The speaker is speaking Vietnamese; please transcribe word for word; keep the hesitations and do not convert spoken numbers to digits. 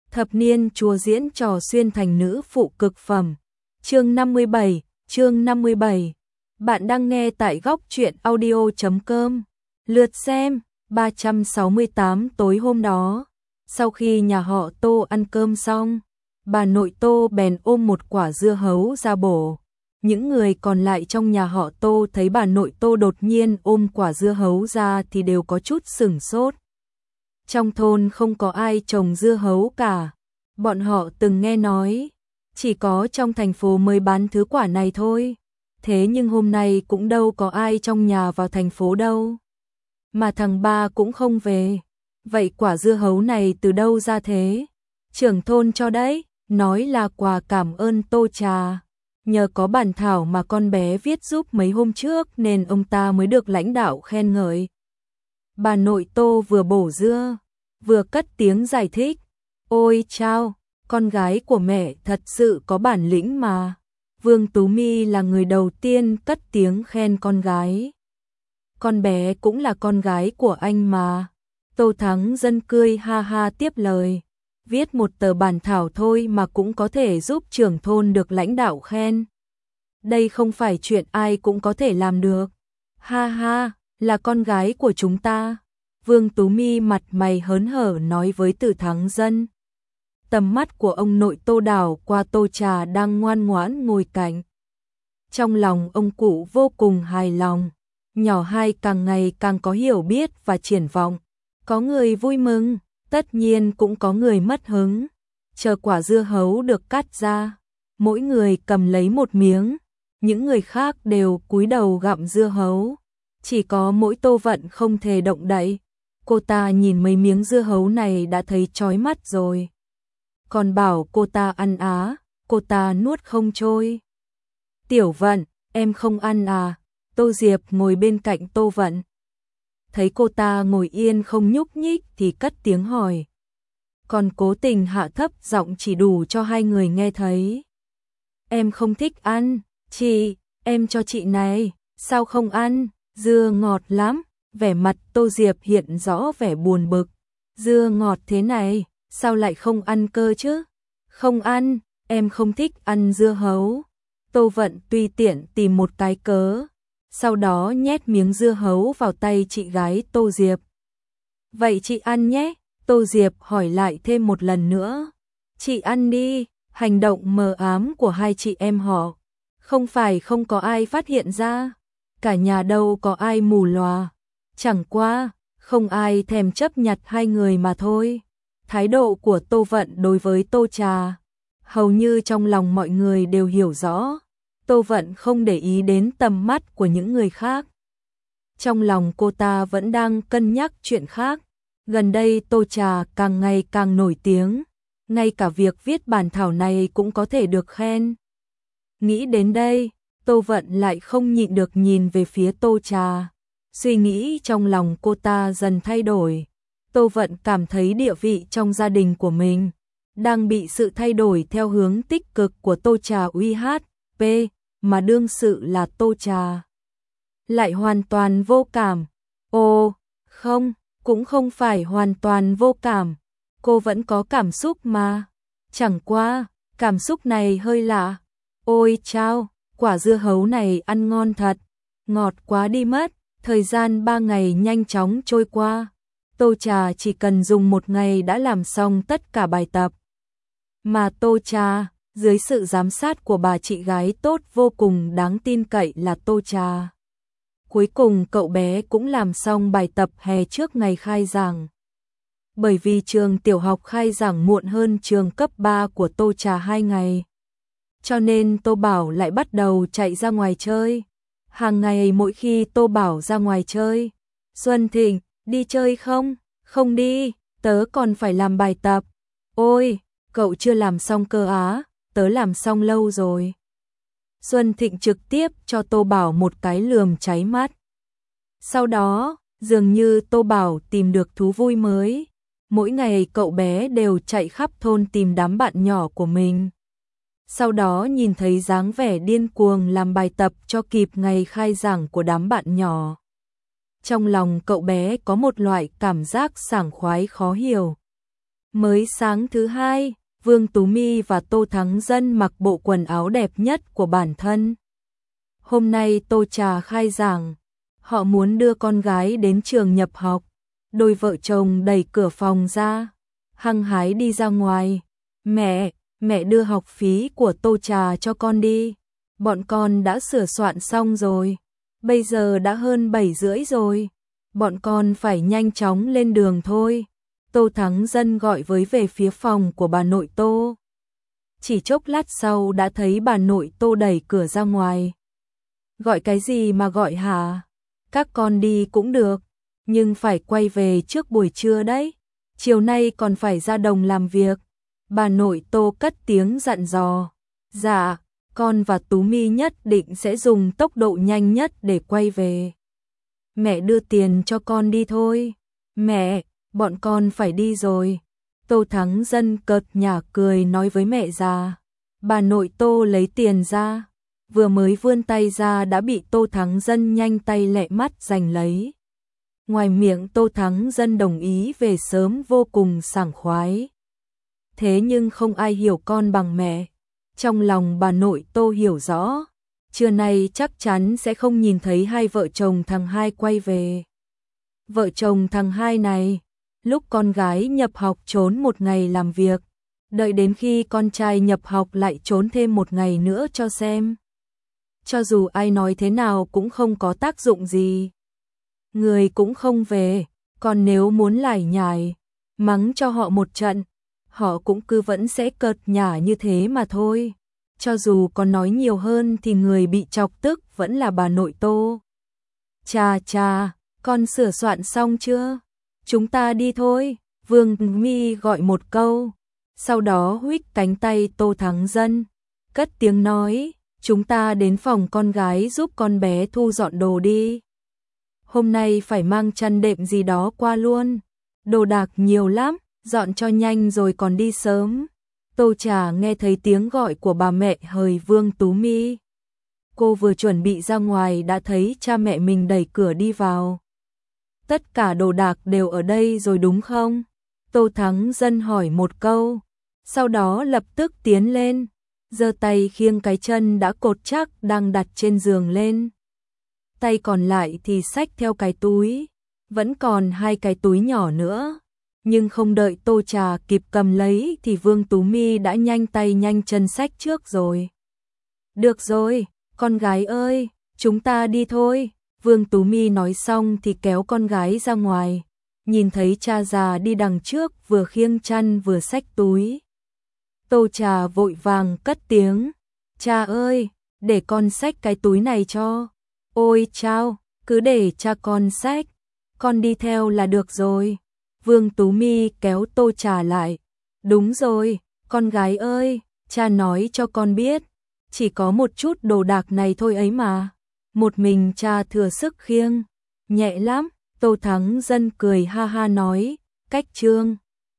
Thập niên chúa diễn trò xuyên thành nữ phụ cực phẩm. Chương năm mươi bảy, chương năm mươi bảy. Bạn đang nghe tại góc truyện audio chấm com. Lượt xem ba trăm sáu mươi tám. Tối hôm đó, sau khi nhà họ Tô ăn cơm xong, bà nội Tô bèn ôm một quả dưa hấu ra bổ. Những người còn lại trong nhà họ Tô thấy bà nội Tô đột nhiên ôm quả dưa hấu ra thì đều có chút sửng sốt. Trong thôn không có ai trồng dưa hấu cả. Bọn họ từng nghe nói, chỉ có trong thành phố mới bán thứ quả này thôi. Thế nhưng hôm nay cũng đâu có ai trong nhà vào thành phố đâu. Mà thằng ba cũng không về. Vậy quả dưa hấu này từ đâu ra thế? Trưởng thôn cho đấy, nói là quà cảm ơn Tô Trà. Nhờ có bản thảo mà con bé viết giúp mấy hôm trước nên ông ta mới được lãnh đạo khen ngợi. Bà nội Tô vừa bổ dưa, vừa cất tiếng giải thích. Ôi chao, con gái của mẹ thật sự có bản lĩnh mà. Vương Tú My là người đầu tiên cất tiếng khen con gái. Con bé cũng là con gái của anh mà. Tô Thắng Dân cười ha ha tiếp lời. Viết một tờ bản thảo thôi mà cũng có thể giúp trưởng thôn được lãnh đạo khen. Đây không phải chuyện ai cũng có thể làm được. Ha ha, là con gái của chúng ta. Vương Tú My mặt mày hớn hở nói với Từ Thắng Dân. Tầm mắt của ông nội Tô đảo qua Tô Trà đang ngoan ngoãn ngồi cạnh. Trong lòng ông cụ vô cùng hài lòng. Nhỏ hai càng ngày càng có hiểu biết và triển vọng. Có người vui mừng, tất nhiên cũng có người mất hứng. Chờ quả dưa hấu được cắt ra, mỗi người cầm lấy một miếng. Những người khác đều cúi đầu gặm dưa hấu. Chỉ có mỗi Tô Vận không thể động đậy. Cô ta nhìn mấy miếng dưa hấu này đã thấy chói mắt rồi. Còn bảo cô ta ăn á, cô ta nuốt không trôi. Tiểu Vận, em không ăn à? Tô Diệp ngồi bên cạnh Tô Vận. Thấy cô ta ngồi yên không nhúc nhích thì cất tiếng hỏi. Còn cố tình hạ thấp giọng chỉ đủ cho hai người nghe thấy. Em không thích ăn, chị, em cho chị này, sao không ăn, dưa ngọt lắm. Vẻ mặt Tô Diệp hiện rõ vẻ buồn bực. Dưa ngọt thế này, sao lại không ăn cơ chứ? Không ăn, em không thích ăn dưa hấu. Tô Vận tùy tiện tìm một cái cớ, sau đó nhét miếng dưa hấu vào tay chị gái Tô Diệp. Vậy chị ăn nhé, Tô Diệp hỏi lại thêm một lần nữa. Chị ăn đi, hành động mờ ám của hai chị em họ. Không phải không có ai phát hiện ra, cả nhà đâu có ai mù lòa. Chẳng qua, không ai thèm chấp nhặt hai người mà thôi. Thái độ của Tô Vận đối với Tô Trà, hầu như trong lòng mọi người đều hiểu rõ. Tô Vận không để ý đến tầm mắt của những người khác. Trong lòng cô ta vẫn đang cân nhắc chuyện khác. Gần đây Tô Trà càng ngày càng nổi tiếng. Ngay cả việc viết bản thảo này cũng có thể được khen. Nghĩ đến đây, Tô Vận lại không nhịn được nhìn về phía Tô Trà. Suy nghĩ trong lòng cô ta dần thay đổi. Tô Vận cảm thấy địa vị trong gia đình của mình đang bị sự thay đổi theo hướng tích cực của Tô Trà uy hát pê, mà đương sự là Tô Trà lại hoàn toàn vô cảm. Ồ, không, cũng không phải hoàn toàn vô cảm. Cô vẫn có cảm xúc mà. Chẳng qua, cảm xúc này hơi lạ. Ôi chao, quả dưa hấu này ăn ngon thật. Ngọt quá đi mất. Thời gian ba ngày nhanh chóng trôi qua. Tô Trà chỉ cần dùng một ngày đã làm xong tất cả bài tập. Mà Tô Trà, dưới sự giám sát của bà chị gái tốt vô cùng đáng tin cậy là Tô Trà. Cuối cùng cậu bé cũng làm xong bài tập hè trước ngày khai giảng. Bởi vì trường tiểu học khai giảng muộn hơn trường cấp ba của Tô Trà hai ngày. Cho nên Tô Bảo lại bắt đầu chạy ra ngoài chơi. Hàng ngày mỗi khi Tô Bảo ra ngoài chơi. Xuân Thịnh, đi chơi không? Không đi, tớ còn phải làm bài tập. Ôi, cậu chưa làm xong cơ á, tớ làm xong lâu rồi. Xuân Thịnh trực tiếp cho Tô Bảo một cái lườm cháy mắt. Sau đó, dường như Tô Bảo tìm được thú vui mới. Mỗi ngày cậu bé đều chạy khắp thôn tìm đám bạn nhỏ của mình. Sau đó nhìn thấy dáng vẻ điên cuồng làm bài tập cho kịp ngày khai giảng của đám bạn nhỏ. Trong lòng cậu bé có một loại cảm giác sảng khoái khó hiểu. Mới sáng thứ hai, Vương Tú My và Tô Thắng Dân mặc bộ quần áo đẹp nhất của bản thân. Hôm nay Tô Trà khai giảng, họ muốn đưa con gái đến trường nhập học. Đôi vợ chồng đẩy cửa phòng ra, hăng hái đi ra ngoài. Mẹ, mẹ đưa học phí của Tô Trà cho con đi. Bọn con đã sửa soạn xong rồi. Bây giờ đã hơn bảy rưỡi rồi. Bọn con phải nhanh chóng lên đường thôi. Tô Thắng Dân gọi với về phía phòng của bà nội Tô. Chỉ chốc lát sau đã thấy bà nội Tô đẩy cửa ra ngoài. Gọi cái gì mà gọi hả? Các con đi cũng được, nhưng phải quay về trước buổi trưa đấy. Chiều nay còn phải ra đồng làm việc. Bà nội Tô cất tiếng dặn dò. Dạ, con và Tú My nhất định sẽ dùng tốc độ nhanh nhất để quay về. Mẹ đưa tiền cho con đi thôi. Mẹ, bọn con phải đi rồi. Tô Thắng Dân cợt nhả cười nói với mẹ già. Bà nội Tô lấy tiền ra. Vừa mới vươn tay ra đã bị Tô Thắng Dân nhanh tay lẹ mắt giành lấy. Ngoài miệng Tô Thắng Dân đồng ý về sớm vô cùng sảng khoái. Thế nhưng không ai hiểu con bằng mẹ. Trong lòng bà nội Tô hiểu rõ. Trưa nay chắc chắn sẽ không nhìn thấy hai vợ chồng thằng hai quay về. Vợ chồng thằng hai này, lúc con gái nhập học trốn một ngày làm việc, đợi đến khi con trai nhập học lại trốn thêm một ngày nữa cho xem. Cho dù ai nói thế nào cũng không có tác dụng gì. Người cũng không về, còn nếu muốn lải nhải, mắng cho họ một trận, họ cũng cứ vẫn sẽ cợt nhả như thế mà thôi. Cho dù còn nói nhiều hơn thì người bị chọc tức vẫn là bà nội Tô. Chà chà, con sửa soạn xong chưa? Chúng ta đi thôi, Vương My gọi một câu. Sau đó huých cánh tay Tô Thắng Dân, cất tiếng nói, chúng ta đến phòng con gái giúp con bé thu dọn đồ đi. Hôm nay phải mang chăn đệm gì đó qua luôn. Đồ đạc nhiều lắm, dọn cho nhanh rồi còn đi sớm. Tô Trà nghe thấy tiếng gọi của bà mẹ hời Vương Tú My. Cô vừa chuẩn bị ra ngoài đã thấy cha mẹ mình đẩy cửa đi vào. Tất cả đồ đạc đều ở đây rồi đúng không? Tô Thắng Dân hỏi một câu, sau đó lập tức tiến lên, giơ tay khiêng cái chân đã cột chắc đang đặt trên giường lên. Tay còn lại thì xách theo cái túi, vẫn còn hai cái túi nhỏ nữa. Nhưng không đợi Tô Trà kịp cầm lấy thì Vương Tú My đã nhanh tay nhanh chân xách trước rồi. Được rồi, con gái ơi, chúng ta đi thôi. Vương Tú My nói xong thì kéo con gái ra ngoài. Nhìn thấy cha già đi đằng trước vừa khiêng chăn vừa xách túi. Tô Trà vội vàng cất tiếng. Cha ơi, để con xách cái túi này cho. Ôi chao, cứ để cha con xách. Con đi theo là được rồi. Vương Tú My kéo Tô Trà lại. Đúng rồi, con gái ơi, cha nói cho con biết. Chỉ có một chút đồ đạc này thôi ấy mà. Một mình cha thừa sức khiêng. Nhẹ lắm, Tô Thắng Dân cười ha ha nói. Cách trương.